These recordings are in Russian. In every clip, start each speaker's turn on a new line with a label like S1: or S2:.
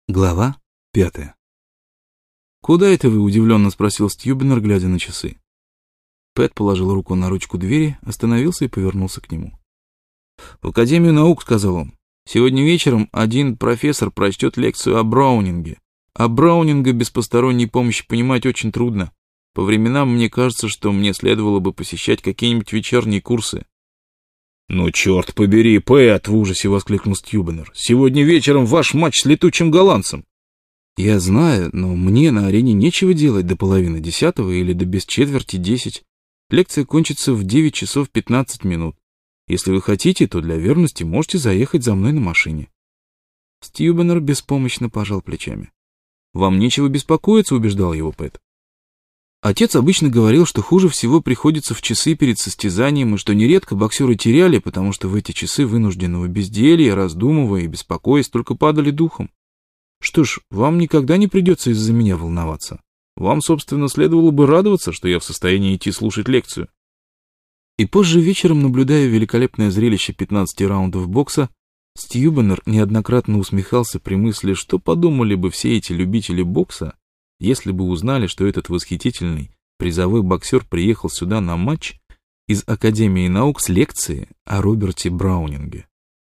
S1: Глава 5. «Куда это вы?» — удивленно спросил Стьюбенер, глядя на часы. Пэт положил руку на ручку двери, остановился и повернулся к нему. «В Академию наук», — сказал он. «Сегодня вечером один профессор прочтет лекцию о Браунинге. А Браунинга без посторонней помощи понимать очень трудно. По временам мне кажется, что мне следовало бы посещать какие-нибудь вечерние курсы». «Ну, черт побери, Пэт!» — в ужасе воскликнул Стьюбенер. «Сегодня вечером ваш матч с летучим голландцем!» «Я знаю, но мне на арене нечего делать до 9:30 или до без четверти 10. Лекция кончится в 9 часов 15 минут. Если вы хотите, то для верности можете заехать за мной на машине». Стьюбенер беспомощно пожал плечами. «Вам нечего беспокоиться», — убеждал его Пэт. Отец обычно говорил, что хуже всего приходится в часы перед состязанием, и что нередко боксеры теряли, потому что в эти часы вынужденного безделья, раздумывая и беспокоясь, только падали духом. Что ж, вам никогда не придется из-за меня волноваться. Вам, собственно, следовало бы радоваться, что я в состоянии идти слушать лекцию. И позже вечером, наблюдая великолепное зрелище 15 раундов бокса, Стьюбенер неоднократно усмехался при мысли, что подумали бы все эти любители бокса, если бы узнали, что этот восхитительный призовой боксер приехал сюда на матч из Академии наук с лекцией о Роберте Браунинге.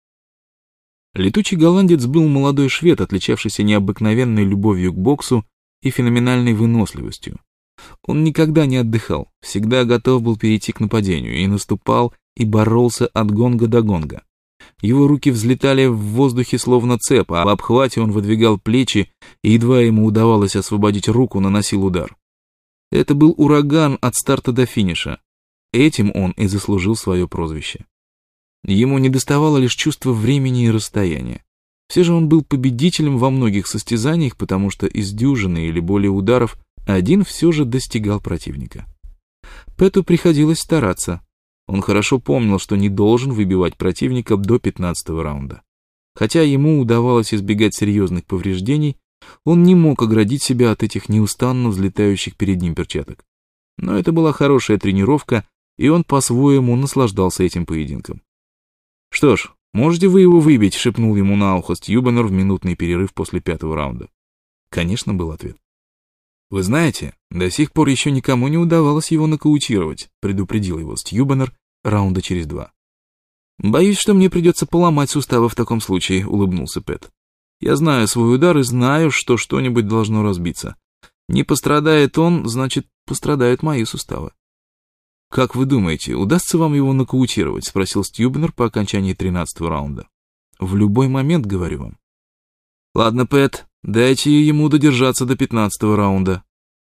S1: Летучий голландец был молодой швед, отличавшийся необыкновенной любовью к боксу и феноменальной выносливостью. Он никогда не отдыхал, всегда готов был перейти к нападению, и наступал, и боролся от гонга до гонга. Его руки взлетали в воздухе словно цепь, а в обхвате он выдвигал плечи, и едва ему удавалось освободить руку, наносил удар. Это был ураган от старта до финиша. Этим он и заслужил свое прозвище. Ему недоставало лишь чувства времени и расстояния. Все же он был победителем во многих состязаниях, потому что из дюжины или более ударов один все же достигал противника. Пэту приходилось стараться. Он хорошо помнил, что не должен выбивать противника до 15-го раунда. Хотя ему удавалось избегать серьезных повреждений, он не мог оградить себя от этих неустанно взлетающих перед ним перчаток. Но это была хорошая тренировка, и он по-своему наслаждался этим поединком. «Что ж, можете вы его выбить?» — шепнул ему на ухо Стьюбенер в минутный перерыв после 5-го раунда. «Конечно», — был ответ. «Вы знаете, до сих пор еще никому не удавалось его нокаутировать», — предупредил его Стьюбенер раунда через 2. «Боюсь, что мне придется поломать суставы в таком случае», — улыбнулся Пэт. «Я знаю свой удар и знаю, что что-нибудь должно разбиться. Не пострадает он, значит, пострадают мои суставы». «Как вы думаете, удастся вам его нокаутировать?» — спросил Стьюбенер по окончании 13-го раунда. «В любой момент, говорю вам». «Ладно, Пэт, дайте ему додержаться до 15-го раунда».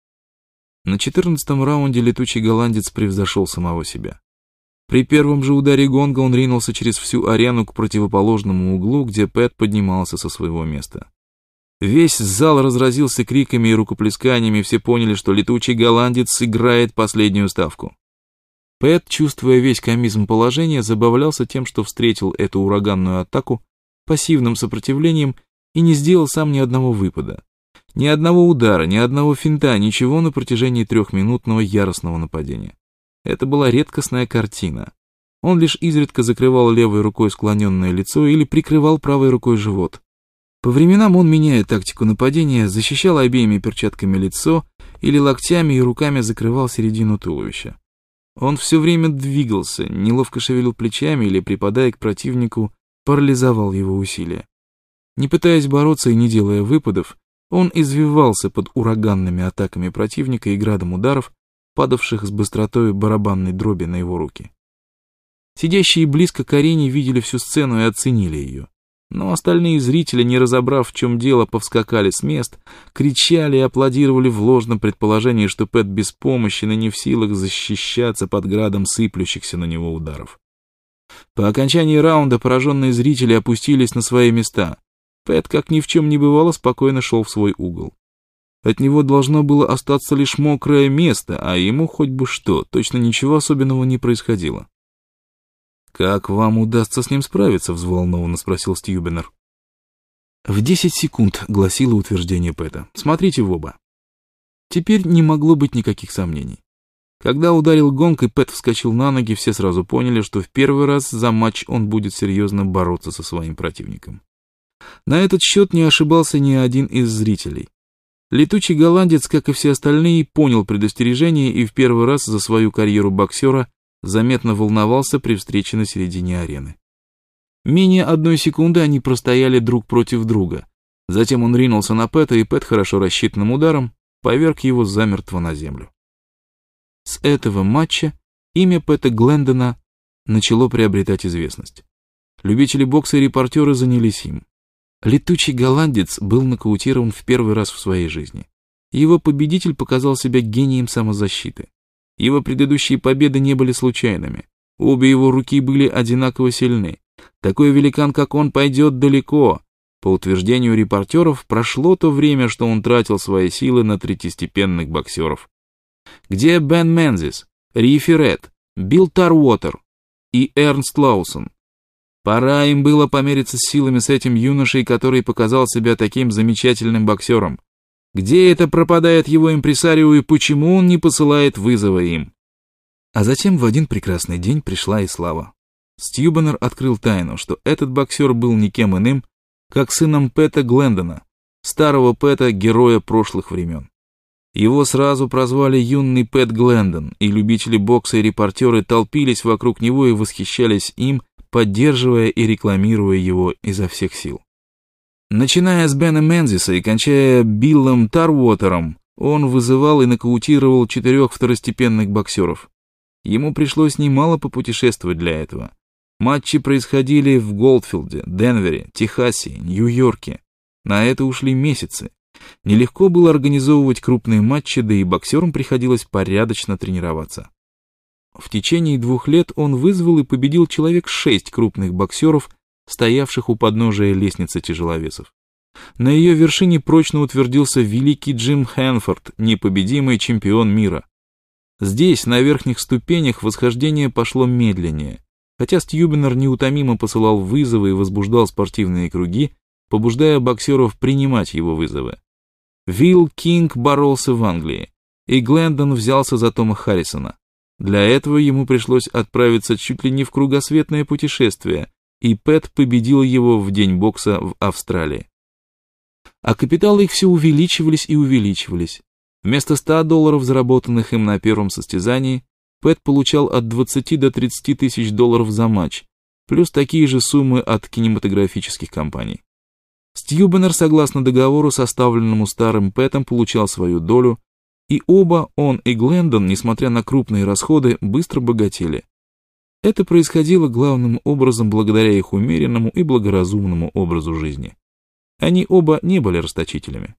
S1: На 14-м раунде летучий голландец превзошел самого себя. При первом же ударе гонга он ринулся через всю арену к противоположному углу, где Пэт поднимался со своего места. Весь зал разразился криками и рукоплесканиями, все поняли, что летучий голландец сыграет последнюю ставку. Пэт, чувствуя весь комизм положения, забавлялся тем, что встретил эту ураганную атаку пассивным сопротивлением и не сделал сам ни одного выпада. Ни одного удара, ни одного финта, ничего на протяжении 3-минутного яростного нападения. Это была редкостная картина. Он лишь изредка закрывал левой рукой склоненное лицо или прикрывал правой рукой живот. По временам он, меняя тактику нападения, защищал обеими перчатками лицо или локтями и руками закрывал середину туловища. Он все время двигался, неловко шевелил плечами или, припадая к противнику, парализовал его усилия. Не пытаясь бороться и не делая выпадов, он извивался под ураганными атаками противника и градом ударов, падавших с быстротой барабанной дроби на его руки. Сидящие близко к арене видели всю сцену и оценили ее. Но остальные зрители, не разобрав, в чем дело, повскакали с мест, кричали и аплодировали в ложном предположении, что Пэт беспомощен и не в силах защищаться под градом сыплющихся на него ударов. По окончании раунда пораженные зрители опустились на свои места. Пэт, как ни в чем не бывало, спокойно шел в свой угол. От него должно было остаться лишь мокрое место, а ему хоть бы что, точно ничего особенного не происходило. «Как вам удастся с ним справиться?» — взволнованно спросил Стьюбенер. «В 10 секунд», — гласило утверждение Пэта. «Смотрите в оба». Теперь не могло быть никаких сомнений. Когда ударил гонг и Пэт вскочил на ноги, все сразу поняли, что в первый раз за матч он будет серьезно бороться со своим противником. На этот счет не ошибался ни один из зрителей. Летучий голландец, как и все остальные, понял предостережение и в первый раз за свою карьеру боксера заметно волновался при встрече на середине арены. Менее 1 секунды они простояли друг против друга. Затем он ринулся на Пэта, и Пэт хорошо рассчитанным ударом поверг его замертво на землю. С этого матча имя Пэта Глендона начало приобретать известность. Любители бокса и репортеры занялись им. Летучий голландец был нокаутирован в первый раз в своей жизни. Его победитель показал себя гением самозащиты. Его предыдущие победы не были случайными. Обе его руки были одинаково сильны. Такой великан, как он, пойдет далеко. По утверждению репортеров, прошло то время, что он тратил свои силы на третьестепенных боксеров. Где Бен Мензис, Рифи Ред, Билл Тарвотер и Эрнст Лаусон? Пора им было помериться силами с этим юношей, который показал себя таким замечательным боксером. Где это пропадает его импресарио и почему он не посылает вызова им? А затем в один прекрасный день пришла и слава. Стьюбенер открыл тайну, что этот боксер был никем иным, как сыном Пэта Глендона, старого Пэта, героя прошлых времен. Его сразу прозвали юный Пэт Глендон, и любители бокса и репортеры толпились вокруг него и восхищались им, поддерживая и рекламируя его изо всех сил. Начиная с Бена Мензиса и кончая Биллом Тарвотером, он вызывал и нокаутировал 4 второстепенных боксеров. Ему пришлось немало попутешествовать для этого. Матчи происходили в Голдфилде, Денвере, Техасе, Нью-Йорке. На это ушли месяцы. Нелегко было организовывать крупные матчи, да и боксерам приходилось порядочно тренироваться. В течение 2 лет он вызвал и победил человек 6 крупных боксеров, стоявших у подножия лестницы тяжеловесов. На ее вершине прочно утвердился великий Джим Хэнфорд, непобедимый чемпион мира. Здесь, на верхних ступенях, восхождение пошло медленнее. Хотя Стьюбенер неутомимо посылал вызовы и возбуждал спортивные круги, побуждая боксеров принимать его вызовы. Вилл Кинг боролся в Англии, и Глендон взялся за Тома Харрисона. Для этого ему пришлось отправиться чуть ли не в кругосветное путешествие, и Пэт победил его в день бокса в Австралии. А капиталы их все увеличивались и увеличивались. Вместо $100, заработанных им на первом состязании, Пэт получал от 20 до 30 тысяч долларов за матч, плюс такие же суммы от кинематографических компаний. Стьюбенер, согласно договору, составленному старым Пэтом, получал свою долю, и оба, он и Глендон, несмотря на крупные расходы, быстро богатели. Это происходило главным образом благодаря их умеренному и благоразумному образу жизни. Они оба не были расточителями.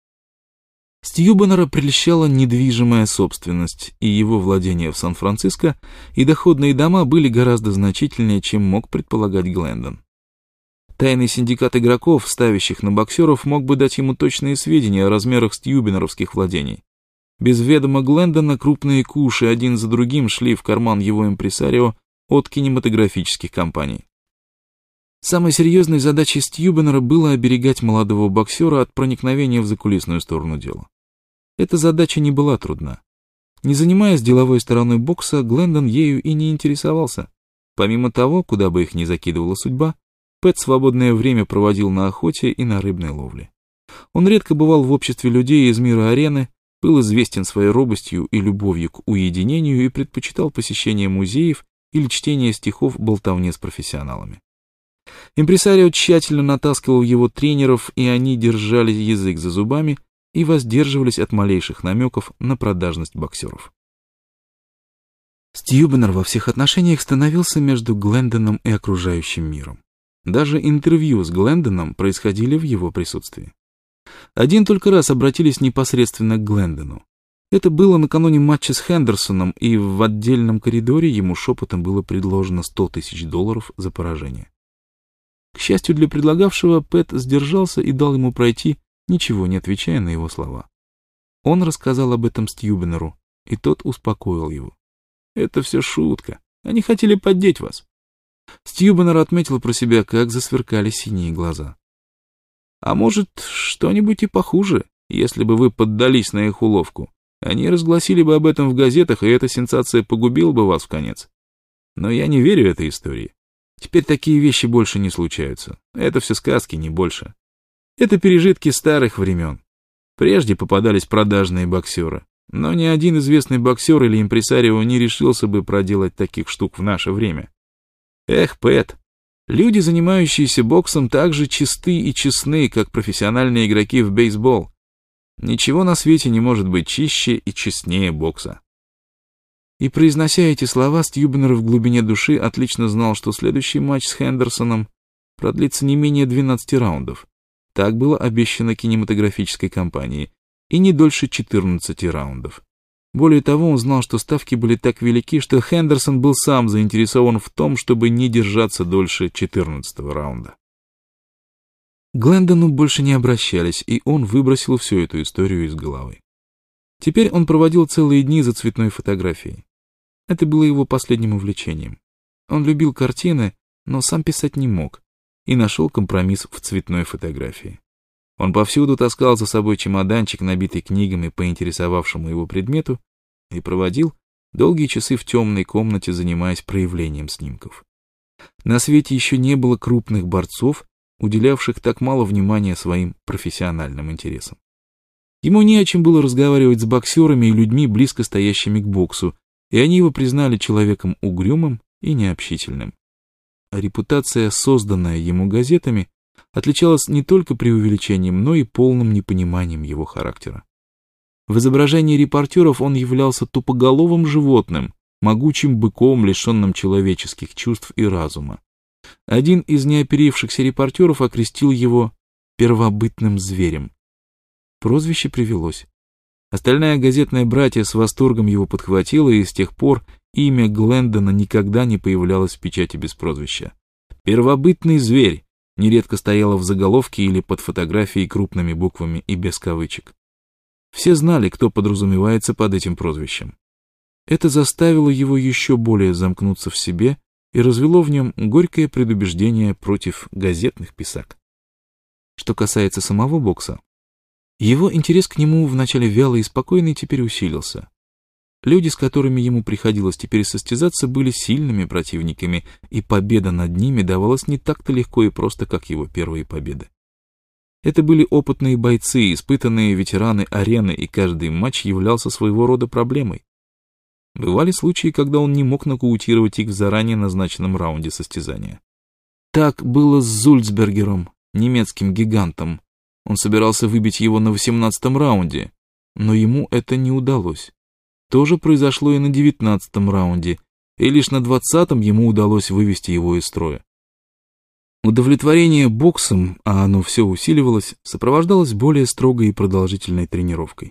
S1: Стьюбенера прельщала недвижимая собственность, и его владения в Сан-Франциско и доходные дома были гораздо значительнее, чем мог предполагать Глендон. Тайный синдикат игроков, ставящих на боксеров, мог бы дать ему точные сведения о размерах стьюбенеровских владений. Без ведома Глендона крупные куши один за другим шли в карман его импресарио от кинематографических компаний. Самой серьезной задачей Стьюбенера было оберегать молодого боксера от проникновения в закулисную сторону дела. Эта задача не была трудна. Не занимаясь деловой стороной бокса, Глендон ею и не интересовался. Помимо того, куда бы их ни закидывала судьба, Пэт свободное время проводил на охоте и на рыбной ловле. Он редко бывал в обществе людей из мира арены, был известен своей робостью и любовью к уединению и предпочитал посещение музеев или чтение стихов болтовне с профессионалами. Импресарио тщательно натаскивал его тренеров, и они держали язык за зубами и воздерживались от малейших намеков на продажность боксеров. Стьюбенер во всех отношениях становился между Глендоном и окружающим миром. Даже интервью с Глендоном происходили в его присутствии. Один только раз обратились непосредственно к Глендону. Это было накануне матча с Хендерсоном, и в отдельном коридоре ему шепотом было предложено $100 тысяч за поражение. К счастью для предлагавшего, Пэт сдержался и дал ему пройти, ничего не отвечая на его слова. Он рассказал об этом Стьюбенеру, и тот успокоил его. «Это все шутка. Они хотели поддеть вас». Стьюбенер отметил про себя, как засверкали синие глаза. «А может, что-нибудь и похуже, если бы вы поддались на их уловку. Они разгласили бы об этом в газетах, и эта сенсация погубила бы вас в конец. Но я не верю этой истории. Теперь такие вещи больше не случаются. Это все сказки, не больше. Это пережитки старых времен. Прежде попадались продажные боксеры, но ни один известный боксер или импресарио не решился бы проделать таких штук в наше время. Эх, Пэт, люди, занимающиеся боксом, так же чисты и честны, как профессиональные игроки в бейсбол. Ничего на свете не может быть чище и честнее бокса. И, произнося эти слова, Стьюбенер в глубине души отлично знал, что следующий матч с Хендерсоном продлится не менее 12 раундов. Так было обещано кинематографической компанией, и не дольше 14 раундов. Более того, он знал, что ставки были так велики, что Хендерсон был сам заинтересован в том, чтобы не держаться дольше 14-го раунда. К Глендону больше не обращались, и он выбросил всю эту историю из головы. Теперь он проводил целые дни за цветной фотографией. Это было его последним увлечением. Он любил картины, но сам писать не мог, и нашел компромисс в цветной фотографии. Он повсюду таскал за собой чемоданчик, набитый книгами по интересовавшему его предмету, и проводил долгие часы в темной комнате, занимаясь проявлением снимков. На свете еще не было крупных борцов, уделявших так мало внимания своим профессиональным интересам. Ему не о чем было разговаривать с боксерами и людьми, близко стоящими к боксу, и они его признали человеком угрюмым и необщительным. А репутация, созданная ему газетами, отличалась не только преувеличением, но и полным непониманием его характера. В изображении репортеров он являлся тупоголовым животным, могучим быком, лишенным человеческих чувств и разума. Один из неоперившихся репортеров окрестил его «первобытным зверем». Прозвище привелось. Остальная газетная братья с восторгом его подхватила, и с тех пор имя Глендона никогда не появлялось в печати без прозвища. «Первобытный зверь» нередко стояло в заголовке или под фотографией крупными буквами и без кавычек. Все знали, кто подразумевается под этим прозвищем. Это заставило его еще более замкнуться в себе и развело в нем горькое предубеждение против газетных писак. Что касается самого бокса, его интерес к нему, вначале вялый и спокойный, теперь усилился. Люди, с которыми ему приходилось теперь состязаться, были сильными противниками, и победа над ними давалась не так-то легко и просто, как его первые победы. Это были опытные бойцы, испытанные ветераны арены, и каждый матч являлся своего рода проблемой. Бывали случаи, когда он не мог нокаутировать их в заранее назначенном раунде состязания. Так было с Зульцбергером, немецким гигантом. Он собирался выбить его на 18-м раунде, но ему это не удалось. То же произошло и на 19-м раунде, и лишь на 20-м ему удалось вывести его из строя. Удовлетворение боксом, а оно все усиливалось, сопровождалось более строгой и продолжительной тренировкой.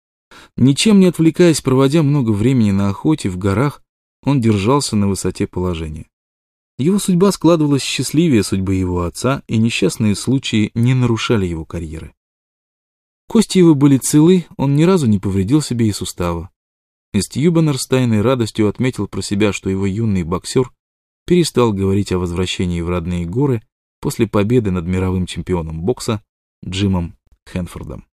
S1: Ничем не отвлекаясь, проводя много времени на охоте в горах, он держался на высоте положения. Его судьба складывалась счастливее судьбы его отца, и несчастные случаи не нарушали его карьеры. Кости его были целы, он ни разу не повредил себе и сустава. И Стьюбенер с тайной радостью отметил про себя, что его юный боксер перестал говорить о возвращении в родные горы после победы над мировым чемпионом бокса Джимом Хэнфордом.